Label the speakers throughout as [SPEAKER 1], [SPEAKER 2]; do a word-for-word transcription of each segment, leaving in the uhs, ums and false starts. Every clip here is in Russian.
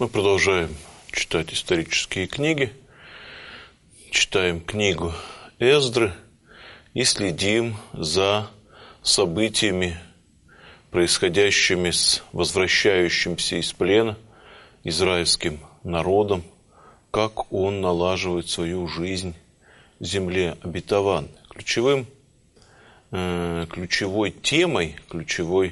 [SPEAKER 1] Мы продолжаем читать исторические книги, читаем книгу Эздры и следим за событиями, происходящими с возвращающимся из плена израильским народом, как он налаживает свою жизнь в земле обетованной. Ключевым, э, ключевой темой, ключевой,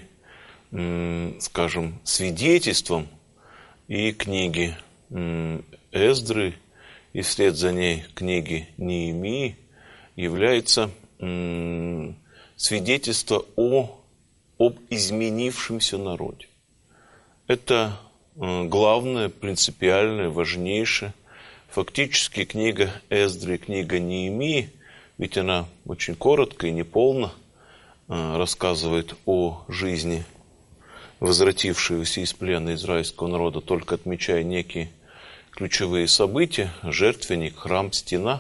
[SPEAKER 1] э, скажем, свидетельством и книги э, Эздры, и вслед за ней книги Неемии является э, свидетельство о, об изменившемся народе. Это э, главное, принципиальное, важнейшее. Фактически книга Эздры и книга Неемии, ведь она очень коротко и неполно э, рассказывает о жизни возвратившегося из плена израильского народа, только отмечая некие ключевые события: жертвенник, храм, стена.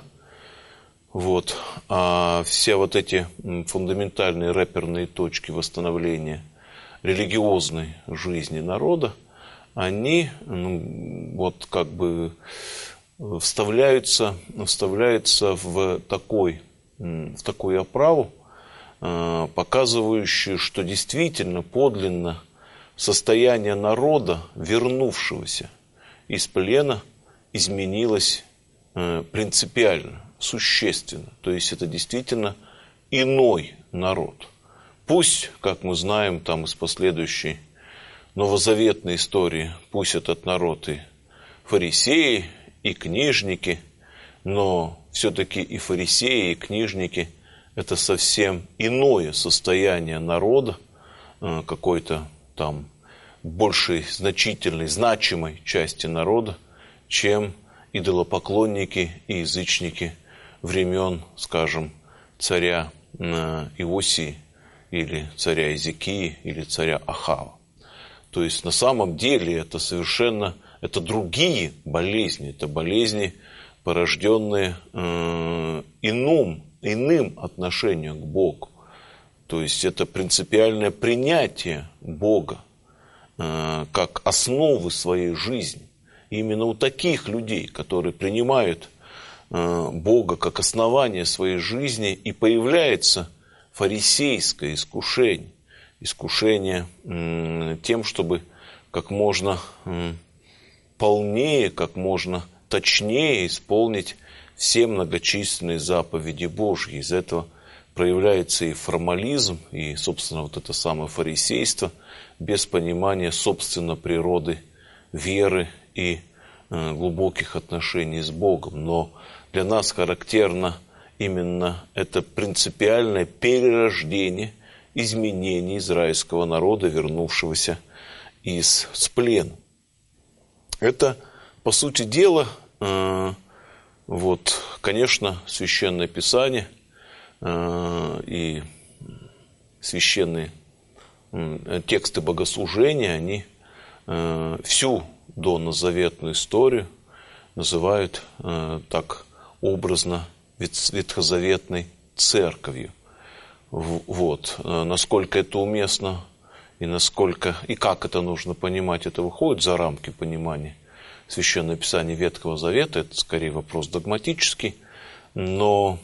[SPEAKER 1] Вот. А все вот эти фундаментальные рэперные точки восстановления религиозной жизни народа, они ну, вот как бы вставляются, вставляются в, такой, в такую оправу, показывающую, что действительно подлинно состояние народа, вернувшегося из плена, изменилось принципиально, существенно. То есть это действительно иной народ. Пусть, как мы знаем там из последующей новозаветной истории, пусть этот народ и фарисеи, и книжники, но все-таки и фарисеи, и книжники – это совсем иное состояние народа, какой-то там большей, значительной, значимой части народа, чем идолопоклонники и язычники времен, скажем, царя Иосии, или царя Иезекии, или царя Ахава. То есть на самом деле это совершенно это другие болезни, это болезни, порожденные э, иным, иным отношением к Богу. То есть это принципиальное принятие Бога э, как основы своей жизни. И именно у таких людей, которые принимают э, Бога как основание своей жизни, и появляется фарисейское искушение. Искушение э, тем, чтобы как можно э, полнее, как можно точнее исполнить все многочисленные заповеди Божьи. Из этого проявляется и формализм, и, собственно, вот это самое фарисейство, без понимания, собственно, природы веры и э, глубоких отношений с Богом. Но для нас характерно именно это принципиальное перерождение, изменение израильского народа, вернувшегося из с плена. Это, по сути дела, э, вот, конечно, Священное Писание э, и священные э, тексты богослужения, они э, всю донозаветную историю называют э, так образно ветхозаветной церковью. Вот. Насколько это уместно и насколько и как это нужно понимать, это выходит за рамки понимания Священного Писания Ветхого Завета. Это скорее вопрос догматический. Но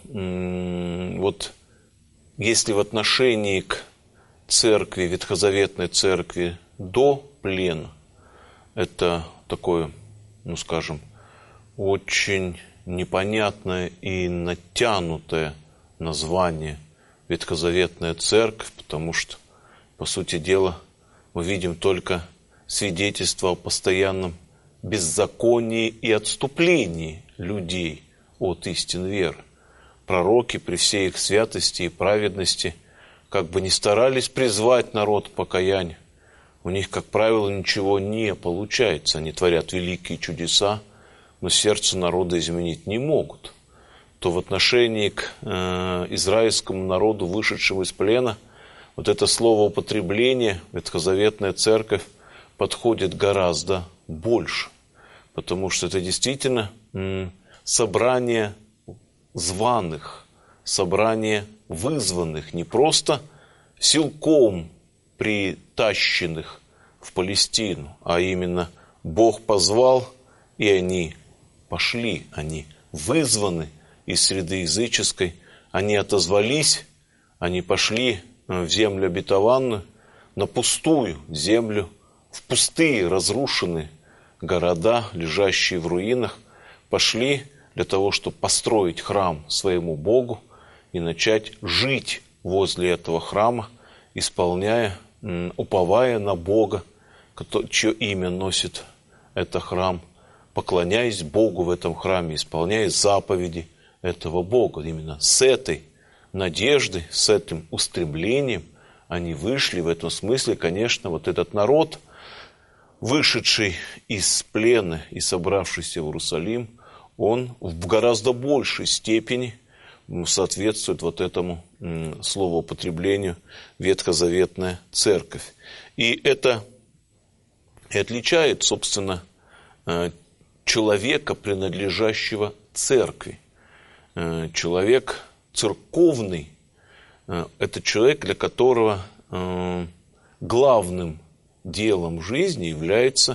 [SPEAKER 1] вот если в отношении к церкви, ветхозаветной церкви до плена, это такое, ну скажем, очень непонятное и натянутое название ветхозаветная церковь, потому что, по сути дела, мы видим только свидетельство о постоянном беззаконии и отступлении людей от истин веры. Пророки при всей их святости и праведности как бы не старались призвать народ к покаянию. У них, как правило, ничего не получается. Они творят великие чудеса, но сердце народа изменить не могут. То в отношении к э, израильскому народу, вышедшему из плена, вот это словоупотребление, ветхозаветная церковь, подходит гораздо больше. Потому что это действительно м, собрание званых, собрание вызванных, не просто силком притащенных в Палестину, а именно Бог позвал, и они пошли, они вызваны из среды языческой, они отозвались, они пошли в землю обетованную, на пустую землю, в пустые разрушенные города, лежащие в руинах, пошли для того, чтобы построить храм своему Богу и начать жить возле этого храма, исполняя, уповая на Бога, чье имя носит этот храм, поклоняясь Богу в этом храме, исполняя заповеди этого Бога. Именно с этой надеждой, с этим устремлением они вышли. В этом смысле, конечно, вот этот народ, вышедший из плена и собравшийся в Иерусалим, он в гораздо большей степени соответствует вот этому словоупотреблению ветхозаветная церковь. И это и отличает, собственно, человека, принадлежащего церкви. Человек церковный – это человек, для которого главным делом жизни является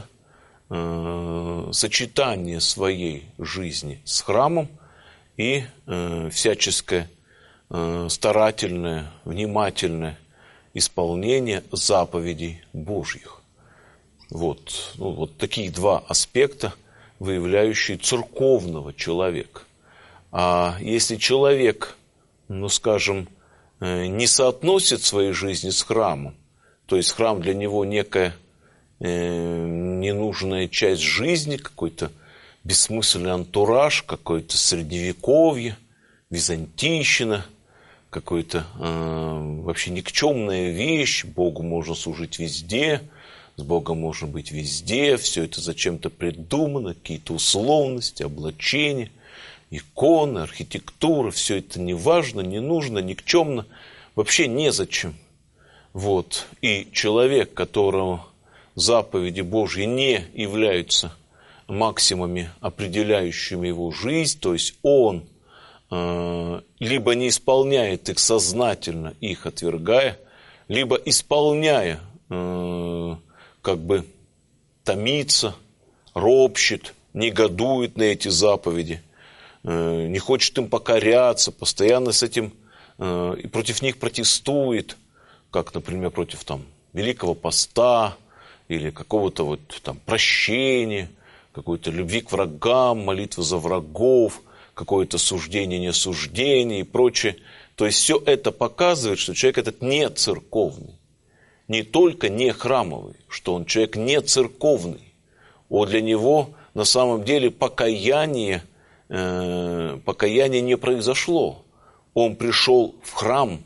[SPEAKER 1] сочетание своей жизни с храмом и всяческое старательное, внимательное исполнение заповедей Божьих. Вот, ну, вот такие два аспекта, выявляющие церковного человека. А если человек, ну скажем, не соотносит своей жизни с храмом, то есть храм для него некая э, ненужная часть жизни, какой-то бессмысленный антураж, какое-то средневековье, византийщина, какая-то э, вообще никчемная вещь, Богу можно служить везде, с Богом можно быть везде, все это зачем-то придумано, какие-то условности, облачения, иконы, архитектура, все это не важно, не нужно, никчемно, вообще незачем. Вот. И человек, которого заповеди Божьи не являются максимумами, определяющими его жизнь, то есть он э, либо не исполняет их сознательно, их отвергая, либо исполняя, э, как бы томится, ропщет, негодует на эти заповеди, э, не хочет им покоряться, постоянно с этим э, и против них протестует, как, например, против там, Великого Поста или какого-то вот, там, прощения, какой-то любви к врагам, молитвы за врагов, какое-то суждение, неосуждение и прочее. То есть все это показывает, что человек этот не церковный. Не только не храмовый, что он человек не церковный. О, для него на самом деле покаяние, э, покаяние не произошло. Он пришел в храм,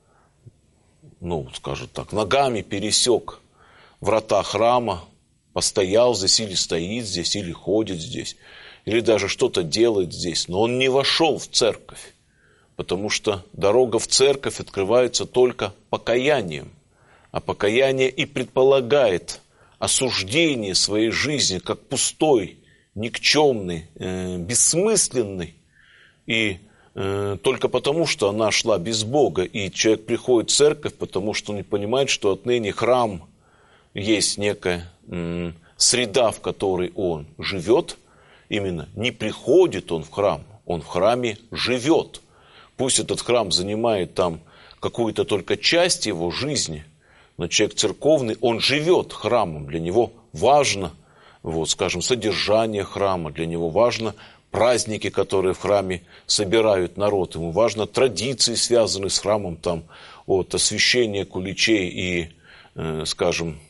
[SPEAKER 1] ну, скажем так, ногами пересек врата храма, постоял здесь или стоит здесь, или ходит здесь, или даже что-то делает здесь, но он не вошел в церковь, потому что дорога в церковь открывается только покаянием, а покаяние и предполагает осуждение своей жизни как пустой, никчемный, э, бессмысленный, и э, только потому, что она шла без Бога, и человек приходит в церковь, потому что он не понимает, что отныне храм есть некая э, среда, в которой он живет, именно не приходит он в храм, он в храме живет. Пусть этот храм занимает там какую-то только часть его жизни, но человек церковный, он живет храмом, для него важно, вот, скажем, содержание храма, для него важно праздники, которые в храме собирают народ, ему важно традиции, связанные с храмом, там, от освящения куличей и, э, скажем,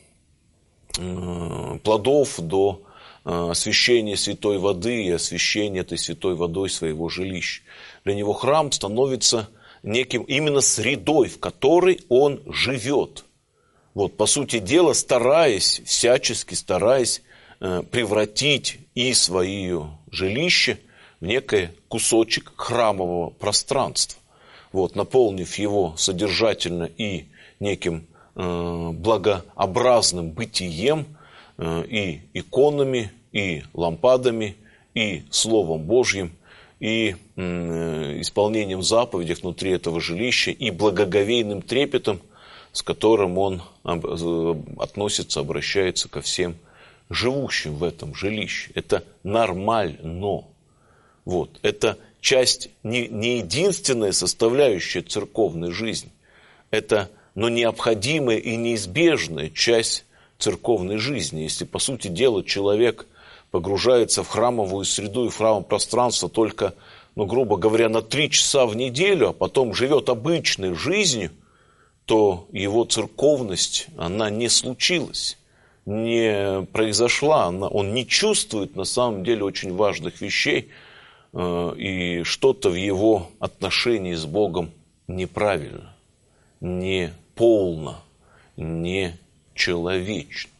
[SPEAKER 1] э, плодов до э, освящения святой воды и освящения этой святой водой своего жилища. Для него храм становится неким именно средой, в которой он живет. Вот, по сути дела, стараясь, всячески стараясь э, превратить и свое жилище в некий кусочек храмового пространства. Вот, наполнив его содержательно и неким э, благообразным бытием, э, и иконами, и лампадами, и Словом Божьим, и э, исполнением заповедей внутри этого жилища, и благоговейным трепетом, с которым он относится, обращается ко всем живущим в этом жилище. Это нормально. Вот. Это часть, не, не единственная составляющая церковной жизни. Это, но необходимая и неизбежная часть церковной жизни. Если, по сути дела, человек погружается в храмовую среду и в храмовое пространство только, ну, грубо говоря, на три часа в неделю, а потом живет обычной жизнью, то его церковность, она не случилась, не произошла, она, он не чувствует на самом деле очень важных вещей, э, и что-то в его отношении с Богом неправильно, не полно, не человечно.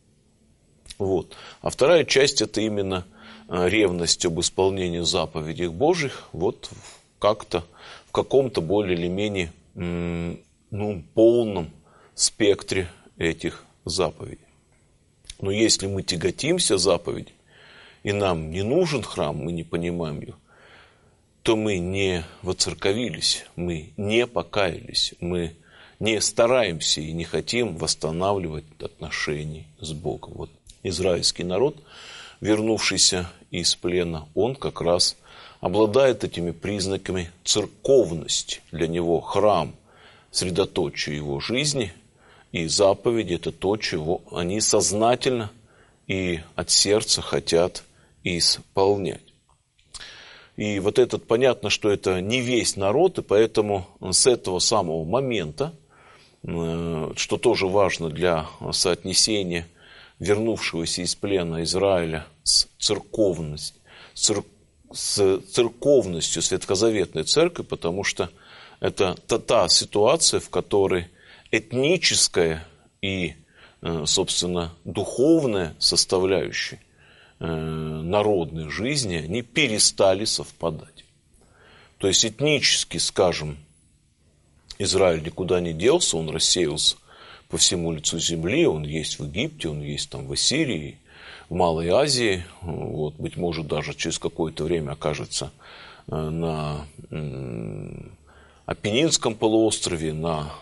[SPEAKER 1] Вот. А вторая часть – это именно ревность об исполнении заповедей Божьих, вот как-то в каком-то более или менее ну, полном спектре этих заповедей. Но если мы тяготимся заповедей, и нам не нужен храм, мы не понимаем его, то мы не воцерковились, мы не покаялись, мы не стараемся и не хотим восстанавливать отношения с Богом. Вот израильский народ, вернувшийся из плена, он как раз обладает этими признаками церковности. Для него храм – средоточие его жизни, и заповеди – это то, чего они сознательно и от сердца хотят исполнять. И вот этот, понятно, что это не весь народ, и поэтому с этого самого момента, что тоже важно для соотнесения вернувшегося из плена Израиля с церковностью, цер, с церковностью Ветхозаветной церкви, потому что это та, та ситуация, в которой этническая и, собственно, духовная составляющая народной жизни, они перестали совпадать. То есть этнически, скажем, Израиль никуда не делся, он рассеялся по всему лицу земли, он есть в Египте, он есть там в Ассирии, в Малой Азии, вот, быть может, даже через какое-то время окажется на Апеннинском полуострове, на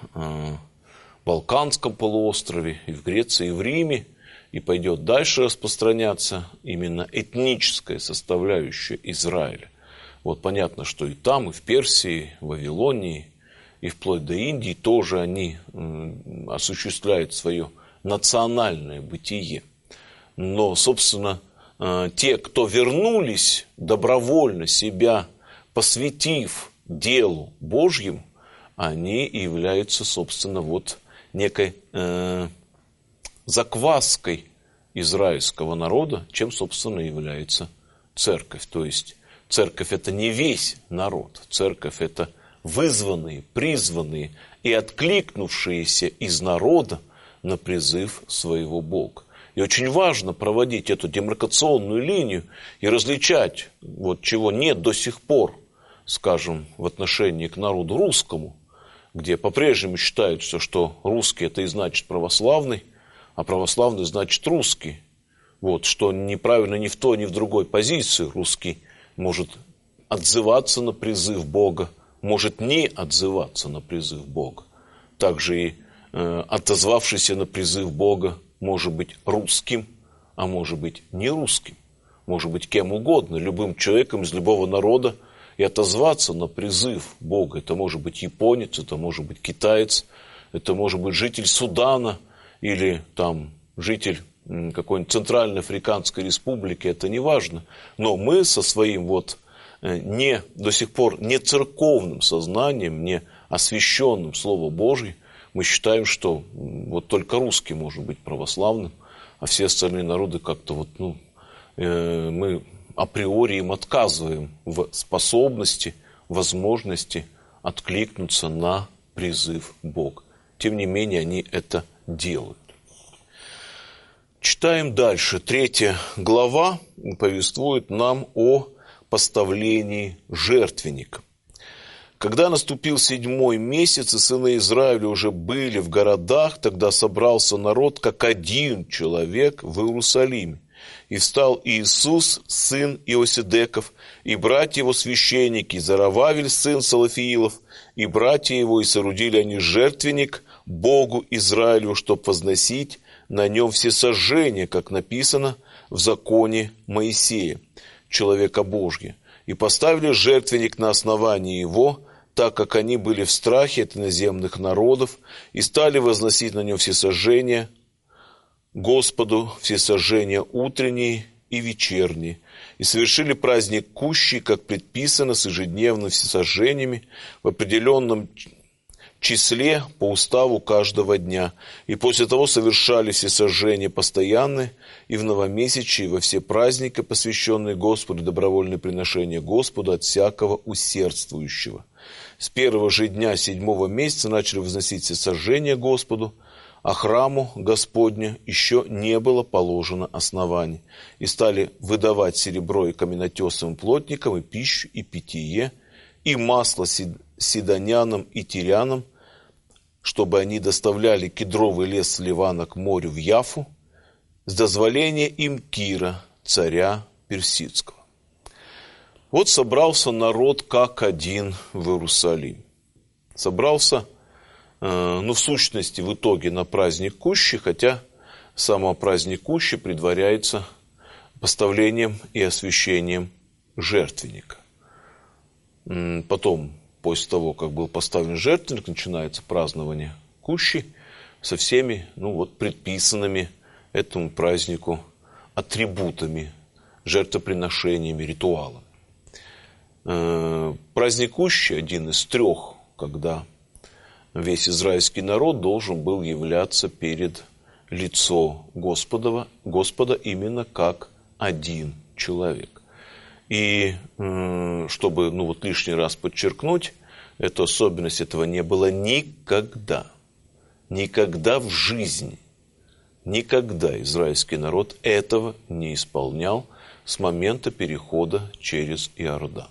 [SPEAKER 1] Балканском полуострове, и в Греции, и в Риме, и пойдет дальше распространяться именно этническая составляющая Израиля. Вот понятно, что и там, и в Персии, в Вавилонии, и вплоть до Индии тоже они осуществляют свое национальное бытие. Но, собственно, те, кто вернулись, добровольно себя посвятив делу Божьему, они являются, собственно, вот некой э, закваской израильского народа, чем, собственно, является церковь. То есть церковь – это не весь народ, церковь – это вызванные, призванные и откликнувшиеся из народа на призыв своего Бога. И очень важно проводить эту демаркационную линию и различать, вот чего нет до сих пор, скажем, в отношении к народу русскому, где по-прежнему считается, что русский – это и значит православный, а православный – значит русский. Вот, что неправильно ни в той, ни в другой позиции. Русский может отзываться на призыв Бога, может не отзываться на призыв Бога. Также и э, отозвавшийся на призыв Бога может быть русским, а может быть не русским. Может быть кем угодно, любым человеком из любого народа, и отозваться на призыв Бога. Это может быть японец, это может быть китаец, это может быть житель Судана или там житель какой-нибудь Центральной Африканской Республики, это не важно. Но мы со своим вот не, до сих пор не церковным сознанием, не освященным Словом Божьим, мы считаем, что вот только русский может быть православным, а все остальные народы как-то вот, ну, э, мы априори им отказываем в способности, возможности откликнуться на призыв Бога. Тем не менее, они это делают. Читаем дальше. Третья глава повествует нам о поставлении жертвенника. Когда наступил седьмой месяц, и сыны Израиля уже были в городах, тогда собрался народ, как один человек в Иерусалиме. И встал Иисус, сын Иосидеков, и братья его священники, Зарававель, сын Салафиилов, и братья его, и соорудили они жертвенник Богу Израилю, чтоб возносить на нем всесожжение, как написано в законе Моисея, человека Божьего. И поставили жертвенник на основании его, так как они были в страхе от иноземных народов, и стали возносить на нем всесожжения Господу, всесожжения утренние и вечерние, и совершили праздник Кущи, как предписано, с ежедневными всесожжениями в определенном числе по уставу каждого дня. И после того совершали всесожжения постоянные, и в новомесячие, и во все праздники, посвященные Господу, добровольные приношения Господу от всякого усердствующего. С первого же дня седьмого месяца начали возносить всесожжения Господу, а храму Господню еще не было положено оснований. И стали выдавать серебро и каменотесовым плотникам, и пищу, и питье, и масло сидонянам и тирянам, чтобы они доставляли кедровый лес с Ливана к морю в Яфу, с дозволения им Кира, царя персидского. Вот собрался народ как один в Иерусалим. Собрался, э, ну, в сущности, в итоге на праздник Кущи, хотя сам праздник Кущи предваряется поставлением и освящением жертвенника. Потом, после того, как был поставлен жертвенник, начинается празднование Кущи со всеми, ну, вот, предписанными этому празднику атрибутами, жертвоприношениями, ритуалами. Праздник Кущи один из трех, когда весь израильский народ должен был являться перед лицо Господова, Господа именно как один человек. И чтобы, ну, вот лишний раз подчеркнуть, эту особенность, этого не было никогда, никогда в жизни, никогда израильский народ этого не исполнял с момента перехода через Иордан.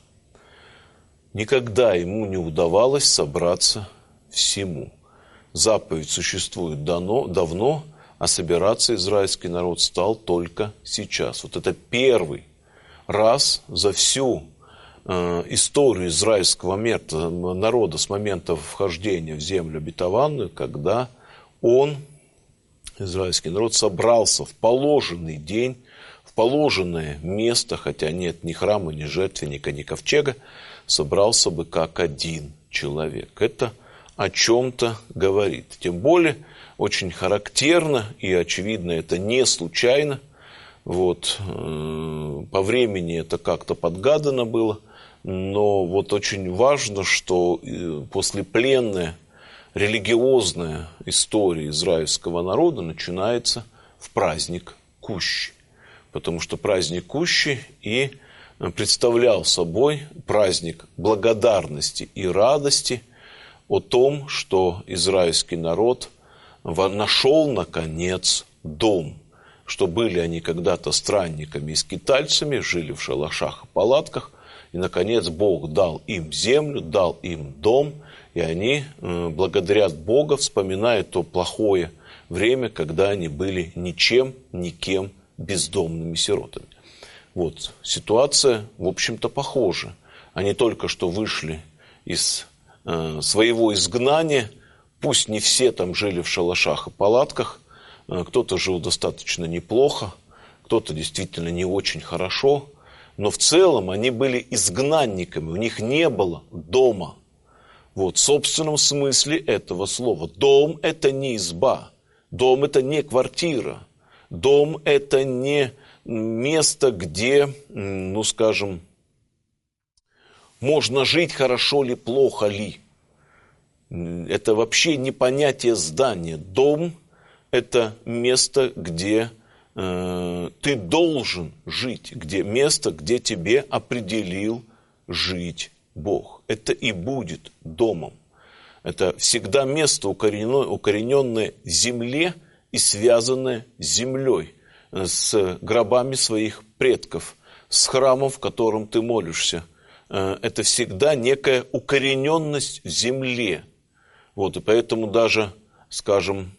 [SPEAKER 1] Никогда ему не удавалось собраться всему. Заповедь существует давно, давно, а собираться израильский народ стал только сейчас. Вот это первый раз за всю э, историю израильского народа с момента вхождения в землю обетованную, когда он, израильский народ, собрался в положенный день, в положенное место, хотя нет ни храма, ни жертвенника, ни ковчега, собрался бы как один человек. Это о чем-то говорит. Тем более, очень характерно и очевидно, это не случайно. Вот, э, по времени это как-то подгадано было, но вот очень важно, что послепленная религиозная история израильского народа начинается в праздник Кущи. Потому что праздник Кущи и представлял собой праздник благодарности и радости о том, что израильский народ нашел, наконец, дом. Что были они когда-то странниками и скитальцами, жили в шалашах и палатках, и, наконец, Бог дал им землю, дал им дом, и они благодарят Бога, вспоминая то плохое время, когда они были ничем, никем, бездомными сиротами. Вот, ситуация, в общем-то, похожа. Они только что вышли из э, своего изгнания, пусть не все там жили в шалашах и палатках, э, кто-то жил достаточно неплохо, кто-то действительно не очень хорошо, но в целом они были изгнанниками, у них не было дома. Вот, в собственном смысле этого слова. Дом – это не изба, дом – это не квартира, дом – это не место, где, ну, скажем, можно жить хорошо ли, плохо ли. Это вообще не понятие здания. Дом – это место, где э, ты должен жить, где место, где тебе определил жить Бог. Это и будет домом. Это всегда место, укорененное, укорененное в земле и связанное с землей, с гробами своих предков, с храмом, в котором ты молишься. Это всегда некая укорененность в земле. Вот, и поэтому даже, скажем,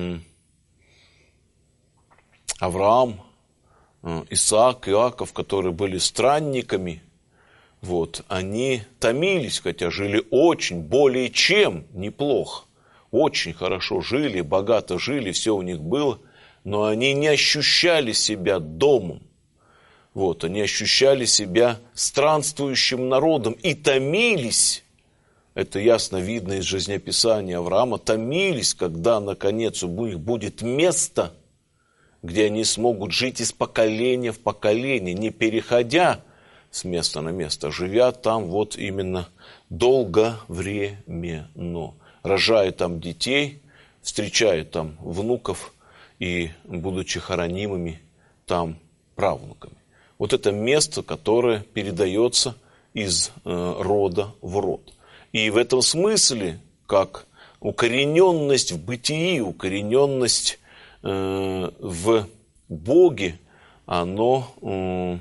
[SPEAKER 1] Авраам, Исаак, Иаков, которые были странниками, вот, они томились, хотя жили очень, более чем неплохо. Очень хорошо жили, богато жили, все у них было. но они не ощущали себя домом. Вот, они ощущали себя странствующим народом и томились, это ясно видно из жизнеописания Авраама, томились, когда, наконец, у них будет место, где они смогут жить из поколения в поколение, не переходя с места на место, живя там вот именно долговременно, рожая там детей, встречая там внуков и будучи хоронимыми там правнуками. Вот это место, которое передается из э, рода в род. И в этом смысле, как укорененность в бытии, укорененность э, в Боге, оно э,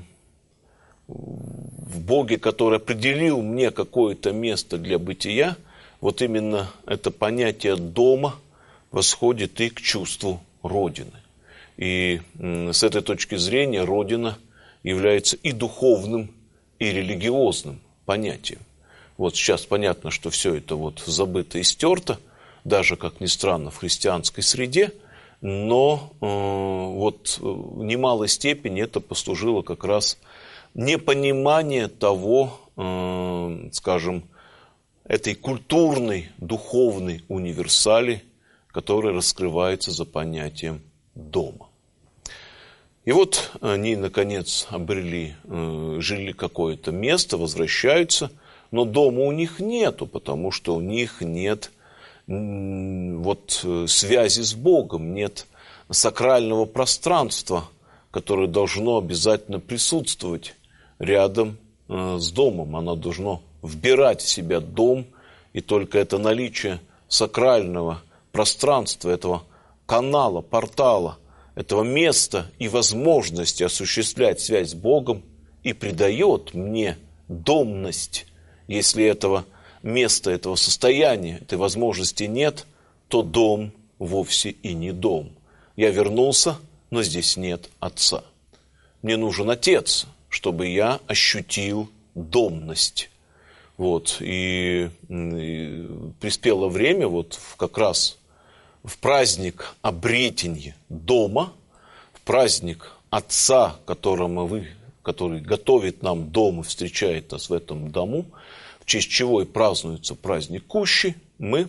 [SPEAKER 1] в Боге, который определил мне какое-то место для бытия, вот именно это понятие дома восходит и к чувству Родины. И э, с этой точки зрения Родина является и духовным, и религиозным понятием. Вот сейчас понятно, что все это вот забыто и стерто, даже, как ни странно, в христианской среде, но э, вот в немалой степени это послужило как раз непонимание того, э, скажем, этой культурной, духовной универсали, которая раскрывается за понятием дома. И вот они, наконец, обрели, э, жили какое-то место, возвращаются, но дома у них нету, потому что у них нет вот связи с Богом, нет сакрального пространства, которое должно обязательно присутствовать рядом с домом. Оно должно вбирать в себя дом, и только это наличие сакрального пространства, этого канала, портала, этого места и возможности осуществлять связь с Богом и придает мне домность. Если этого места, этого состояния, этой возможности нет, то дом вовсе и не дом. Я вернулся, но здесь нет отца. Мне нужен отец, чтобы я ощутил домность. Вот. И, и приспело время, вот как раз в праздник обретения дома, в праздник Отца, которому вы, который готовит нам дом и встречает нас в этом дому, в честь чего и празднуется праздник Кущи, мы,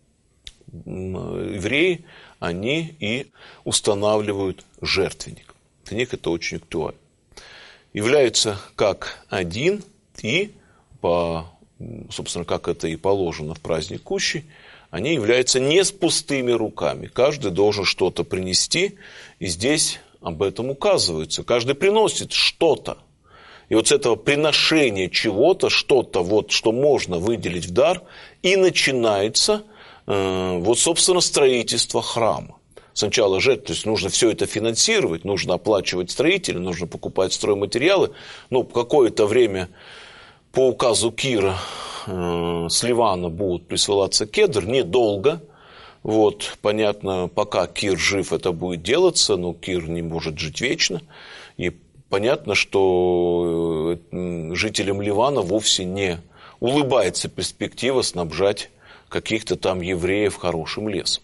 [SPEAKER 1] евреи, они и устанавливают жертвенник. Для них это очень актуально. Являются как один и, по, собственно, как это и положено в праздник Кущи, они являются не с пустыми руками. Каждый должен что-то принести, и здесь об этом указывается. Каждый приносит что-то. И вот с этого приношения чего-то, что-то, вот, что можно выделить в дар, и начинается, э, вот, собственно, строительство храма. Сначала жертва, то есть нужно все это финансировать, нужно оплачивать строителей, нужно покупать стройматериалы. Ну, какое-то время по указу Кира э, с Ливана будут присылаться кедр, недолго. Вот, понятно, пока Кир жив, это будет делаться, но Кир не может жить вечно. И понятно, что жителям Ливана вовсе не улыбается перспектива снабжать каких-то там евреев хорошим лесом.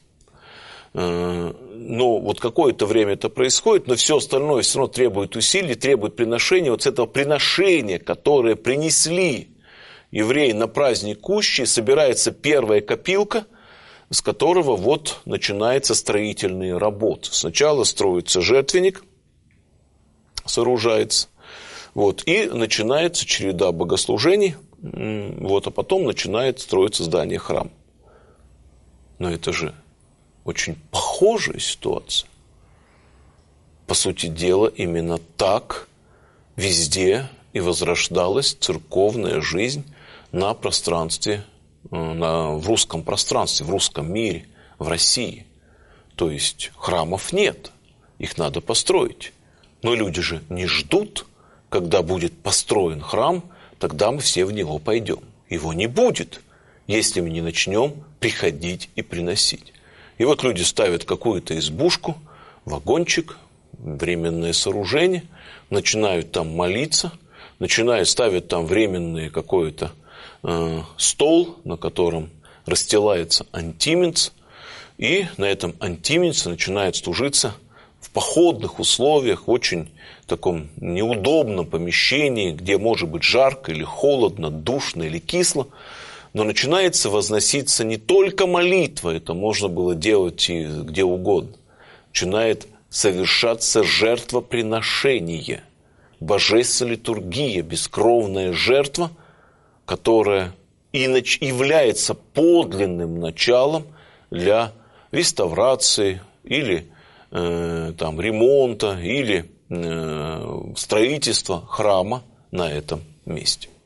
[SPEAKER 1] Но вот какое-то время это происходит, но все остальное все равно требует усилий, требует приношения. Вот с этого приношения, которое принесли евреи на праздник Кущи, собирается первая копилка, с которого вот начинаются строительные работы. Сначала строится жертвенник, сооружается, вот, и начинается череда богослужений, вот, а потом начинает строиться здание храма. Но это же очень похожая ситуация. По сути дела, именно так везде и возрождалась церковная жизнь на пространстве, на, в русском пространстве, в русском мире, в России. То есть храмов нет, их надо построить. Но люди же не ждут, когда будет построен храм, тогда мы все в него пойдем. Его не будет, если мы не начнем приходить и приносить. И вот люди ставят какую-то избушку, вагончик, временное сооружение, начинают там молиться, начинают ставить там временный какой-то э, стол, на котором расстилается антименс, и на этом антименсе начинает служиться походных условиях, в очень таком неудобном помещении, где может быть жарко или холодно, душно или кисло, но начинается возноситься не только молитва, это можно было делать и где угодно, начинает совершаться жертвоприношение, божественная литургия, бескровная жертва, которая и является подлинным началом для реставрации или э, там, ремонта или э, строительства храма на этом месте.